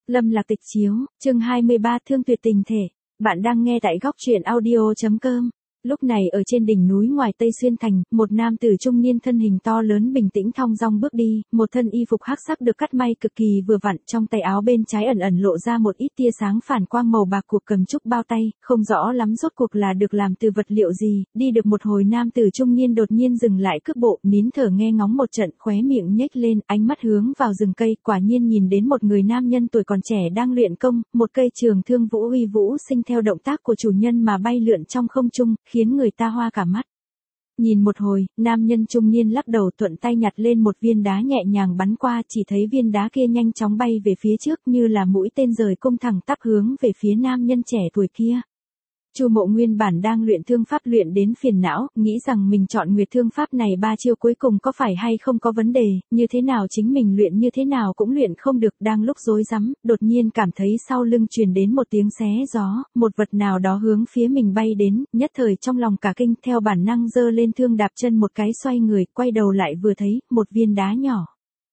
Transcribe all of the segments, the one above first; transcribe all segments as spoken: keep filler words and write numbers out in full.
Lâm Lạc Tịch Chiếu, chương hai mươi ba Thương Tuyệt Tình Thể. Bạn đang nghe tại góc truyện audio chấm com. Lúc này ở trên đỉnh núi ngoài Tây Xuyên Thành, một nam tử trung niên thân hình to lớn bình tĩnh thong dong bước đi, một thân y phục hắc sắc được cắt may cực kỳ vừa vặn, trong tay áo bên trái ẩn ẩn lộ ra một ít tia sáng phản quang màu bạc, cuộc cầm trúc bao tay, không rõ lắm rốt cuộc là được làm từ vật liệu gì. Đi được một hồi, nam tử trung niên đột nhiên dừng lại cước bộ, nín thở nghe ngóng một trận, khóe miệng nhếch lên, ánh mắt hướng vào rừng cây, quả nhiên nhìn đến một người nam nhân tuổi còn trẻ đang luyện công, một cây trường thương vũ uy vũ sinh theo động tác của chủ nhân mà bay lượn trong không trung, khiến người ta hoa cả mắt. Nhìn một hồi, nam nhân trung niên lắc đầu, thuận tay nhặt lên một viên đá nhẹ nhàng bắn qua, chỉ thấy viên đá kia nhanh chóng bay về phía trước như là mũi tên rời cung thẳng tắp hướng về phía nam nhân trẻ tuổi kia. Chu Mộ nguyên bản đang luyện thương pháp luyện đến phiền não, nghĩ rằng mình chọn nguyệt thương pháp này ba chiêu cuối cùng có phải hay không có vấn đề, như thế nào chính mình luyện như thế nào cũng luyện không được, đang lúc rối rắm, đột nhiên cảm thấy sau lưng truyền đến một tiếng xé gió, một vật nào đó hướng phía mình bay đến, nhất thời trong lòng cả kinh, theo bản năng giơ lên thương đạp chân một cái xoay người, quay đầu lại vừa thấy, một viên đá nhỏ.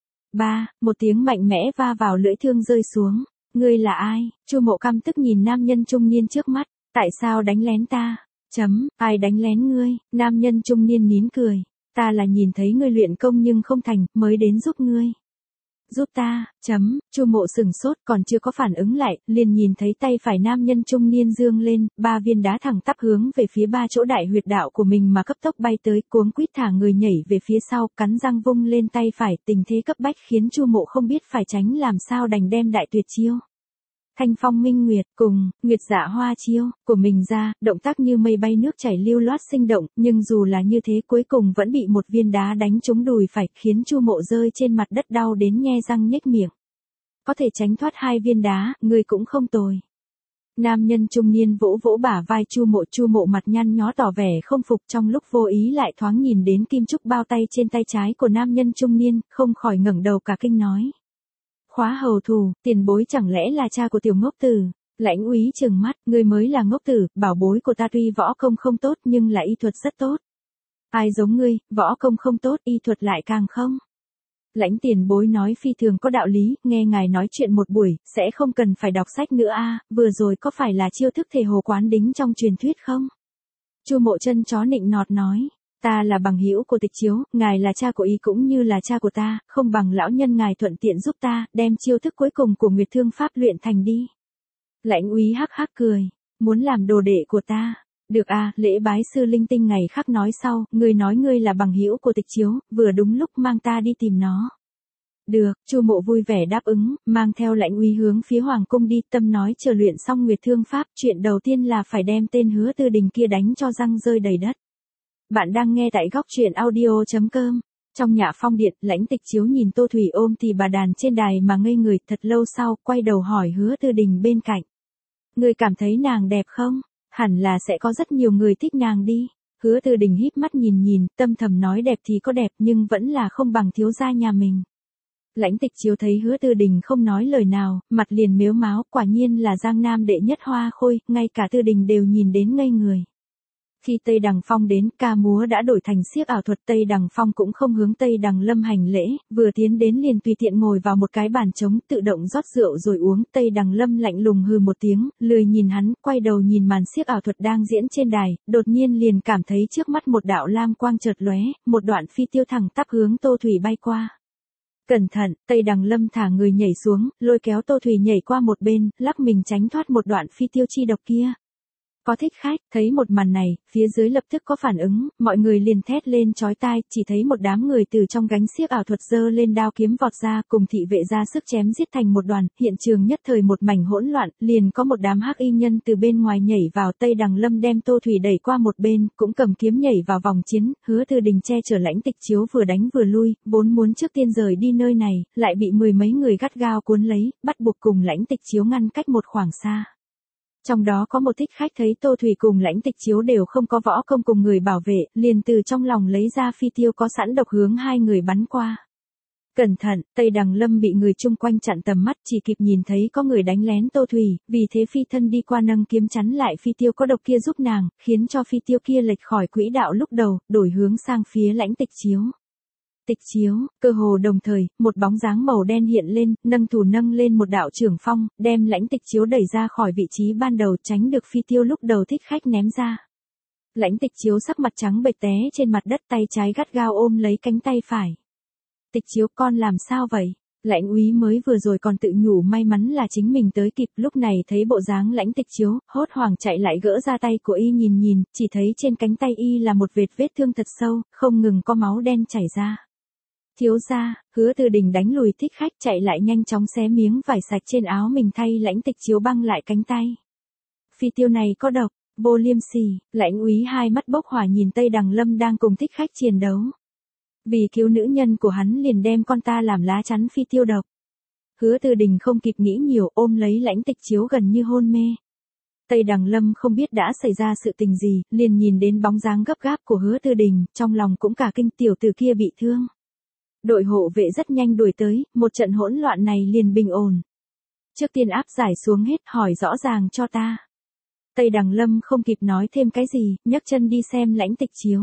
Ba, một tiếng mạnh mẽ va vào lưỡi thương rơi xuống. Ngươi là ai? Chu Mộ căm tức nhìn nam nhân trung niên trước mắt. Tại sao đánh lén ta? Chấm, ai đánh lén ngươi? Nam nhân trung niên nín cười. Ta là nhìn thấy ngươi luyện công nhưng không thành, mới đến giúp ngươi. Giúp ta, chấm, Chu Mộ sừng sốt còn chưa có phản ứng lại, liền nhìn thấy tay phải nam nhân trung niên dương lên, ba viên đá thẳng tắp hướng về phía ba chỗ đại huyệt đạo của mình mà cấp tốc bay tới, cuống quýt thả người nhảy về phía sau, cắn răng vung lên tay phải, tình thế cấp bách khiến Chu Mộ không biết phải tránh làm sao đành đem đại tuyệt chiêu. Thanh Phong Minh Nguyệt cùng Nguyệt Dạ Hoa chiêu của mình ra, động tác như mây bay nước chảy lưu loát sinh động, nhưng dù là như thế cuối cùng vẫn bị một viên đá đánh trúng đùi phải, khiến Chu Mộ rơi trên mặt đất đau đến nhe răng nhếch miệng. Có thể tránh thoát hai viên đá, người cũng không tồi. Nam nhân trung niên vỗ vỗ bả vai Chu Mộ, Chu Mộ mặt nhăn nhó tỏ vẻ không phục, trong lúc vô ý lại thoáng nhìn đến kim trúc bao tay trên tay trái của nam nhân trung niên, không khỏi ngẩng đầu cả kinh nói. Khóa hầu thù, tiền bối chẳng lẽ là cha của tiểu ngốc tử? Lãnh úy trừng mắt, ngươi mới là ngốc tử, bảo bối của ta tuy võ công không tốt nhưng là y thuật rất tốt. Ai giống ngươi, võ công không tốt, y thuật lại càng không. Lãnh tiền bối nói phi thường có đạo lý, nghe ngài nói chuyện một buổi, sẽ không cần phải đọc sách nữa a. Vừa rồi có phải là chiêu thức thể hồ quán đính trong truyền thuyết không? Chu Mộ chân chó nịnh nọt nói. Ta là bằng hữu của Tịch Chiếu, ngài là cha của y cũng như là cha của ta, không bằng lão nhân ngài thuận tiện giúp ta, đem chiêu thức cuối cùng của Nguyệt Thương Pháp luyện thành đi. Lãnh úy hắc hắc cười, muốn làm đồ đệ của ta. Được a, lễ bái sư linh tinh ngày khác nói sau, ngươi nói ngươi là bằng hữu của Tịch Chiếu, vừa đúng lúc mang ta đi tìm nó. Được, Chu Mộ vui vẻ đáp ứng, mang theo lãnh úy hướng phía hoàng cung đi, tâm nói chờ luyện xong Nguyệt Thương Pháp, chuyện đầu tiên là phải đem tên Hứa Tư Đình kia đánh cho răng rơi đầy đất. Bạn đang nghe tại góc truyện audio chấm com. Trong Nhã Phong điện, Lãnh Tịch Chiếu nhìn Tô Thủy ôm thì bà đàn trên đài mà ngây người, thật lâu sau, quay đầu hỏi Hứa Tư Đình bên cạnh. Người cảm thấy nàng đẹp không? Hẳn là sẽ có rất nhiều người thích nàng đi. Hứa Tư Đình híp mắt nhìn nhìn, tâm thầm nói đẹp thì có đẹp nhưng vẫn là không bằng thiếu gia nhà mình. Lãnh Tịch Chiếu thấy Hứa Tư Đình không nói lời nào, mặt liền mếu máo, quả nhiên là Giang Nam đệ nhất hoa khôi, ngay cả Tư Đình đều nhìn đến ngây người. Khi Tây Đằng Phong đến, ca múa đã đổi thành xiếc ảo thuật, Tây Đằng Phong cũng không hướng Tây Đằng Lâm hành lễ, vừa tiến đến liền tùy tiện ngồi vào một cái bàn trống, tự động rót rượu rồi uống. Tây Đằng Lâm lạnh lùng hừ một tiếng, lười nhìn hắn, quay đầu nhìn màn xiếc ảo thuật đang diễn trên đài, đột nhiên liền cảm thấy trước mắt một đạo lam quang chợt lóe, một đoạn phi tiêu thẳng tắp hướng Tô Thủy bay qua. Cẩn thận, Tây Đằng Lâm thả người nhảy xuống, lôi kéo Tô Thủy nhảy qua một bên, lắc mình tránh thoát một đoạn phi tiêu chi độc kia. Có thích khách, thấy một màn này, phía dưới lập tức có phản ứng, mọi người liền thét lên chói tai, chỉ thấy một đám người từ trong gánh xiếc ảo thuật giơ lên đao kiếm vọt ra, cùng thị vệ ra sức chém giết thành một đoàn, hiện trường nhất thời một mảnh hỗn loạn, liền có một đám hắc y nhân từ bên ngoài nhảy vào. Tây Đằng Lâm đem Tô Thủy đẩy qua một bên, cũng cầm kiếm nhảy vào vòng chiến, Hứa Tư Đình che chở Lãnh Tịch Chiếu vừa đánh vừa lui, vốn muốn trước tiên rời đi nơi này, lại bị mười mấy người gắt gao cuốn lấy, bắt buộc cùng Lãnh Tịch Chiếu ngăn cách một khoảng xa. Trong đó có một thích khách thấy Tô Thủy cùng Lãnh Tịch Chiếu đều không có võ công cùng người bảo vệ, liền từ trong lòng lấy ra phi tiêu có sẵn độc hướng hai người bắn qua. Cẩn thận, Tây Đằng Lâm bị người chung quanh chặn tầm mắt, chỉ kịp nhìn thấy có người đánh lén Tô Thủy, vì thế phi thân đi qua nâng kiếm chắn lại phi tiêu có độc kia giúp nàng, khiến cho phi tiêu kia lệch khỏi quỹ đạo lúc đầu, đổi hướng sang phía Lãnh Tịch Chiếu. Tịch chiếu, cơ hồ đồng thời, một bóng dáng màu đen hiện lên, nâng thủ nâng lên một đạo trưởng phong, đem Lãnh Tịch Chiếu đẩy ra khỏi vị trí ban đầu, tránh được phi tiêu lúc đầu thích khách ném ra. Lãnh Tịch Chiếu sắc mặt trắng bệch té trên mặt đất, tay trái gắt gao ôm lấy cánh tay phải. Tịch Chiếu, con làm sao vậy? Lãnh úy mới vừa rồi còn tự nhủ may mắn là chính mình tới kịp, lúc này thấy bộ dáng Lãnh Tịch Chiếu, hốt hoảng chạy lại gỡ ra tay của y nhìn nhìn, chỉ thấy trên cánh tay y là một vệt vết thương thật sâu, không ngừng có máu đen chảy ra. Thiếu gia, Hứa Từ Đình đánh lùi thích khách, chạy lại nhanh chóng xé miếng vải sạch trên áo mình thay Lãnh Tịch Chiếu băng lại cánh tay. Phi tiêu này có độc, vô liêm sỉ. Lãnh úy hai mắt bốc hỏa nhìn Tây Đằng Lâm đang cùng thích khách chiến đấu. Vì cứu nữ nhân của hắn liền đem con ta làm lá chắn phi tiêu độc. Hứa Từ Đình không kịp nghĩ nhiều, ôm lấy Lãnh Tịch Chiếu gần như hôn mê. Tây Đằng Lâm không biết đã xảy ra sự tình gì, liền nhìn đến bóng dáng gấp gáp của Hứa Từ Đình, trong lòng cũng cả kinh, tiểu tử kia bị thương. Đội hộ vệ rất nhanh đuổi tới, một trận hỗn loạn này liền bình ổn. Trước tiên áp giải xuống hết, hỏi rõ ràng cho ta. Tây Đằng Lâm không kịp nói thêm cái gì, nhấc chân đi xem Lãnh Tịch Chiếu.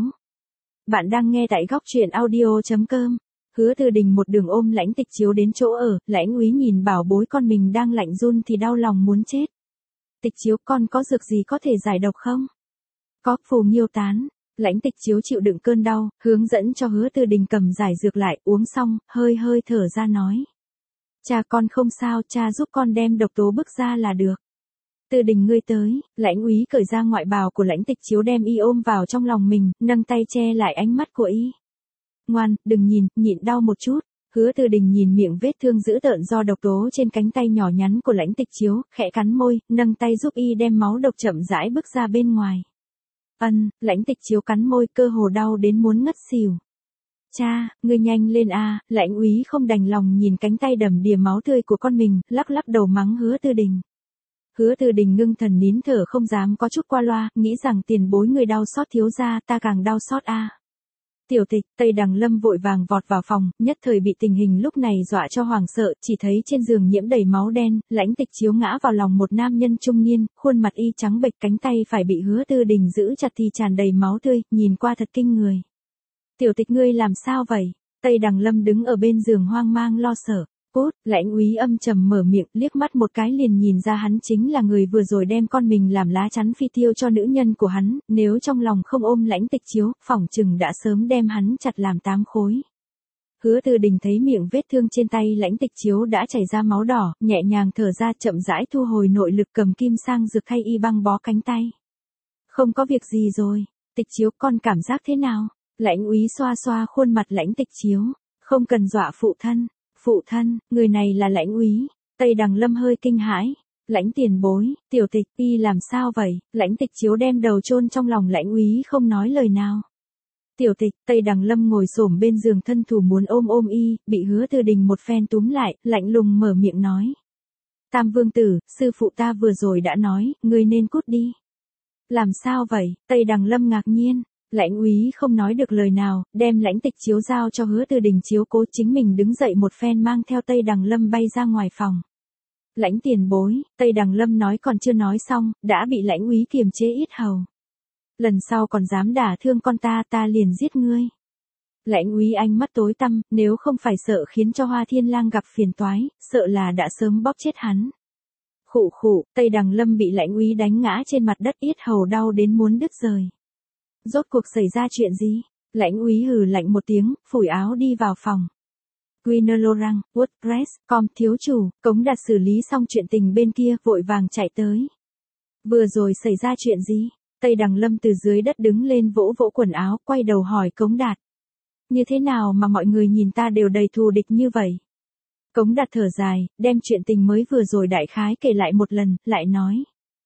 Bạn đang nghe tại góc truyện audio chấm com. Hứa Từ Đình một đường ôm Lãnh Tịch Chiếu đến chỗ ở, Lãnh úy nhìn bảo bối con mình đang lạnh run thì đau lòng muốn chết. Tịch Chiếu, con có dược gì có thể giải độc không? Có, phù nghiêu tán. Lãnh Tịch Chiếu chịu đựng cơn đau, hướng dẫn cho Hứa Từ Đình cầm giải dược lại, uống xong, hơi hơi thở ra nói. Cha, con không sao, cha giúp con đem độc tố bức ra là được. Từ Đình, ngươi tới. Lãnh úy cởi ra ngoại bào của Lãnh Tịch Chiếu đem y ôm vào trong lòng mình, nâng tay che lại ánh mắt của y. Ngoan, đừng nhìn, nhịn đau một chút. Hứa Từ Đình nhìn miệng vết thương dữ tợn do độc tố trên cánh tay nhỏ nhắn của Lãnh Tịch Chiếu, khẽ cắn môi, nâng tay giúp y đem máu độc chậm rãi bức ra bên ngoài. Ân, Lãnh Tịch Chiếu cắn môi, cơ hồ đau đến muốn ngất xỉu. Cha, ngươi nhanh lên a. Lãnh úy không đành lòng nhìn cánh tay đầm đìa máu tươi của con mình, lắc lắc đầu mắng Hứa Từ Đình. Hứa Từ Đình ngưng thần nín thở không dám có chút qua loa, nghĩ rằng tiền bối người đau xót thiếu gia, ta càng đau xót a. Tiểu Tịch, Tây Đằng Lâm vội vàng vọt vào phòng, nhất thời bị tình hình lúc này dọa cho hoảng sợ, chỉ thấy trên giường nhiễm đầy máu đen, Lãnh Tịch Chiếu ngã vào lòng một nam nhân trung niên, khuôn mặt y trắng bệch, cánh tay phải bị Hứa Từ Đình giữ chặt thì tràn đầy máu tươi, nhìn qua thật kinh người. Tiểu Tịch, ngươi làm sao vậy? Tây Đằng Lâm đứng ở bên giường hoang mang lo sợ. Cốt, Lãnh úy âm trầm mở miệng, liếc mắt một cái liền nhìn ra hắn chính là người vừa rồi đem con mình làm lá chắn phi tiêu cho nữ nhân của hắn, nếu trong lòng không ôm Lãnh Tịch Chiếu, phỏng chừng đã sớm đem hắn chặt làm tám khối. Hứa Từ Đình thấy miệng vết thương trên tay Lãnh Tịch Chiếu đã chảy ra máu đỏ, nhẹ nhàng thở ra, chậm rãi thu hồi nội lực, cầm kim sang dược thay y băng bó cánh tay. Không có việc gì rồi. Tịch Chiếu, con cảm giác thế nào? Lãnh úy xoa xoa khuôn mặt Lãnh Tịch Chiếu. Không cần dọa phụ thân. Phụ thân, người này là Lãnh úy. Tây Đằng Lâm hơi kinh hãi. Lãnh tiền bối, Tiểu Tịch, y làm sao vậy? Lãnh Tịch Chiếu đem đầu chôn trong lòng Lãnh úy không nói lời nào. Tiểu Tịch, Tây Đằng Lâm ngồi xổm bên giường thân thủ muốn ôm ôm y, bị Hứa Từ Đình một phen túm lại, lạnh lùng mở miệng nói. Tam vương tử, sư phụ ta vừa rồi đã nói, ngươi nên cút đi. Làm sao vậy? Tây Đằng Lâm ngạc nhiên. Lãnh úy không nói được lời nào, đem Lãnh Tịch Chiếu giao cho Hứa Từ Đình chiếu cố, chính mình đứng dậy một phen mang theo Tây Đằng Lâm bay ra ngoài phòng. Lãnh tiền bối, Tây Đằng Lâm nói còn chưa nói xong, đã bị Lãnh úy kiềm chế yết hầu. Lần sau còn dám đả thương con ta, ta liền giết ngươi. Lãnh úy ánh mắt tối tăm, nếu không phải sợ khiến cho Hoa Thiên Lang gặp phiền toái, sợ là đã sớm bóp chết hắn. Khụ khụ, Tây Đằng Lâm bị Lãnh úy đánh ngã trên mặt đất, yết hầu đau đến muốn đứt rời. Rốt cuộc xảy ra chuyện gì? Lãnh úy hừ lạnh một tiếng, phủi áo đi vào phòng. Guinolorang, WordPress, com thiếu chủ, Cống Đạt xử lý xong chuyện tình bên kia, vội vàng chạy tới. Vừa rồi xảy ra chuyện gì? Tây Đằng Lâm từ dưới đất đứng lên vỗ vỗ quần áo, quay đầu hỏi Cống Đạt. Như thế nào mà mọi người nhìn ta đều đầy thù địch như vậy? Cống Đạt thở dài, đem chuyện tình mới vừa rồi đại khái kể lại một lần, lại nói.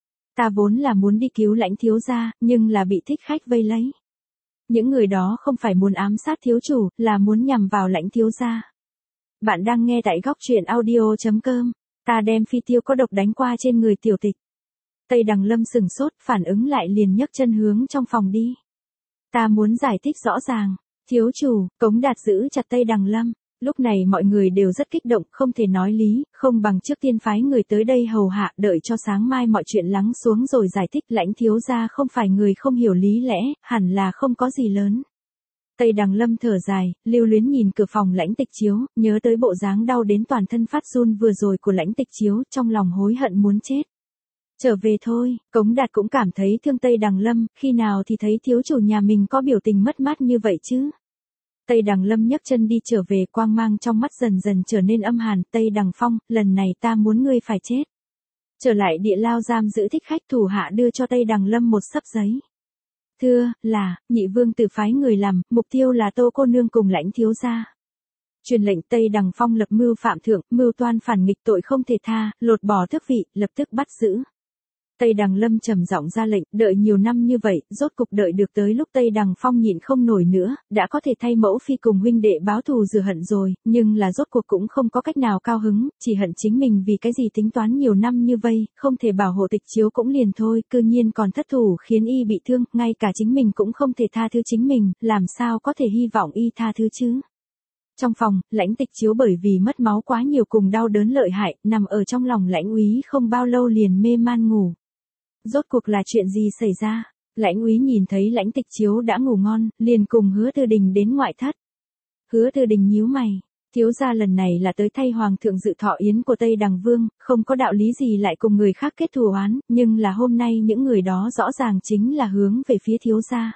Ta vốn là muốn đi cứu Lãnh thiếu gia, nhưng là bị thích khách vây lấy. Những người đó không phải muốn ám sát thiếu chủ, là muốn nhằm vào Lãnh thiếu gia. Bạn đang nghe tại góc truyện audio chấm com. Ta đem phi tiêu có độc đánh qua trên người Tiểu Tịch. Tây Đằng Lâm sừng sốt, phản ứng lại liền nhấc chân hướng trong phòng đi. Ta muốn giải thích rõ ràng. Thiếu chủ, Cống Đạt giữ chặt Tây Đằng Lâm. Lúc này mọi người đều rất kích động, không thể nói lý, không bằng trước tiên phái người tới đây hầu hạ, đợi cho sáng mai mọi chuyện lắng xuống rồi giải thích. Lãnh thiếu gia không phải người không hiểu lý lẽ, hẳn là không có gì lớn. Tây Đằng Lâm thở dài, lưu luyến nhìn cửa phòng Lãnh Tịch Chiếu, nhớ tới bộ dáng đau đến toàn thân phát run vừa rồi của Lãnh Tịch Chiếu, trong lòng hối hận muốn chết. Trở về thôi, Cống Đạt cũng cảm thấy thương Tây Đằng Lâm, khi nào thì thấy thiếu chủ nhà mình có biểu tình mất mát như vậy chứ. Tây Đằng Lâm nhấc chân đi trở về, quang mang trong mắt dần dần trở nên âm hàn. Tây Đằng Phong, lần này ta muốn ngươi phải chết. Trở lại địa lao giam giữ thích khách, thủ hạ đưa cho Tây Đằng Lâm một xấp giấy. Thưa, là, nhị vương tử phái người làm, mục tiêu là Tô cô nương cùng Lãnh thiếu gia. Truyền lệnh. Tây Đằng Phong lập mưu phạm thượng, mưu toan phản nghịch, tội không thể tha, lột bỏ tước vị, lập tức bắt giữ. Tây Đằng Lâm trầm giọng ra lệnh, đợi nhiều năm như vậy, rốt cục đợi được tới lúc Tây Đằng Phong nhịn không nổi nữa, đã có thể thay mẫu phi cùng huynh đệ báo thù rửa hận rồi, nhưng là rốt cuộc cũng không có cách nào cao hứng, chỉ hận chính mình vì cái gì tính toán nhiều năm như vây, không thể bảo hộ Tịch Chiếu cũng liền thôi, cư nhiên còn thất thủ khiến y bị thương, ngay cả chính mình cũng không thể tha thứ chính mình, làm sao có thể hy vọng y tha thứ chứ. Trong phòng, Lãnh Tịch Chiếu bởi vì mất máu quá nhiều cùng đau đớn lợi hại, nằm ở trong lòng Lãnh Úy không bao lâu liền mê man ngủ. Rốt cuộc là chuyện gì xảy ra? Lãnh Úy nhìn thấy Lãnh Tịch Chiếu đã ngủ ngon, liền cùng Hứa Tư Đình đến ngoại thất. Hứa Tư Đình nhíu mày, thiếu gia lần này là tới thay hoàng thượng dự thọ yến của Tây Đằng Vương, không có đạo lý gì lại cùng người khác kết thù oán, nhưng là hôm nay những người đó rõ ràng chính là hướng về phía thiếu gia.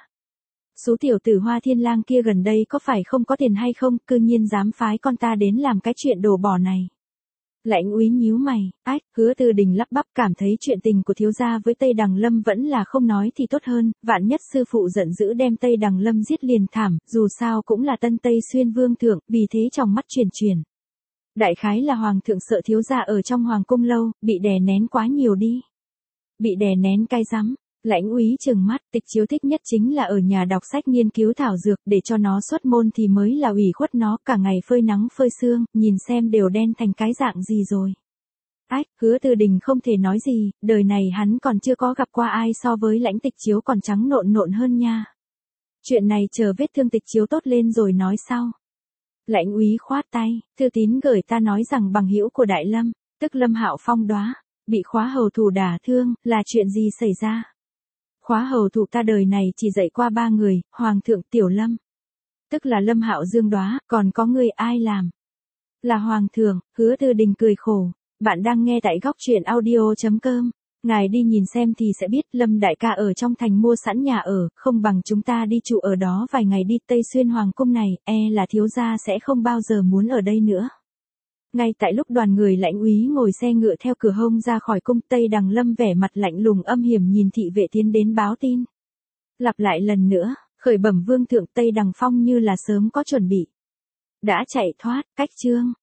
Số tiểu tử Hoa Thiên Lang kia gần đây có phải không có tiền hay không, cư nhiên dám phái con ta đến làm cái chuyện đồ bỏ này. Lãnh Úy nhíu mày, ách, Hứa Tư Đình lắp bắp, cảm thấy chuyện tình của thiếu gia với Tây Đằng Lâm vẫn là không nói thì tốt hơn, vạn nhất sư phụ giận dữ đem Tây Đằng Lâm giết liền thảm, dù sao cũng là Tân Tây Xuyên vương thượng, vì thế trong mắt truyền truyền. Đại khái là hoàng thượng sợ thiếu gia ở trong hoàng cung lâu, bị đè nén quá nhiều đi. Bị đè nén cay rắm. Lãnh Úy trừng mắt, Tịch Chiếu thích nhất chính là ở nhà đọc sách nghiên cứu thảo dược, để cho nó xuất môn thì mới là ủy khuất nó, cả ngày phơi nắng phơi sương, nhìn xem đều đen thành cái dạng gì rồi. Ách, Hứa Tư Đình không thể nói gì, đời này hắn còn chưa có gặp qua ai so với Lãnh Tịch Chiếu còn trắng nộn nộn hơn nha. Chuyện này chờ vết thương Tịch Chiếu tốt lên rồi nói sau. Lãnh Úy khoát tay, thư tín gửi ta nói rằng bằng hữu của Đại Lâm, tức Lâm Hạo Phong đóa, bị khóa hầu thủ đả thương, là chuyện gì xảy ra? Khóa hầu thủ ta đời này chỉ dạy qua ba người, Hoàng thượng, Tiểu Lâm. Tức là Lâm Hạo Dương đóa, còn có người ai làm? Là Hoàng thượng. Hứa Tư Đình cười khổ. Bạn đang nghe tại góc truyện audio chấm com. Ngài đi nhìn xem thì sẽ biết, Lâm đại ca ở trong thành mua sẵn nhà ở, không bằng chúng ta đi trụ ở đó vài ngày đi. Tây Xuyên Hoàng cung này, e là thiếu gia sẽ không bao giờ muốn ở đây nữa. Ngay tại lúc đoàn người Lãnh Úy ngồi xe ngựa theo cửa hông ra khỏi cung, Tây Đằng Lâm vẻ mặt lạnh lùng âm hiểm nhìn thị vệ tiến đến báo tin. Lặp lại lần nữa, khởi bẩm vương thượng, Tây Đằng Phong như là sớm có chuẩn bị. Đã chạy thoát, cách chương.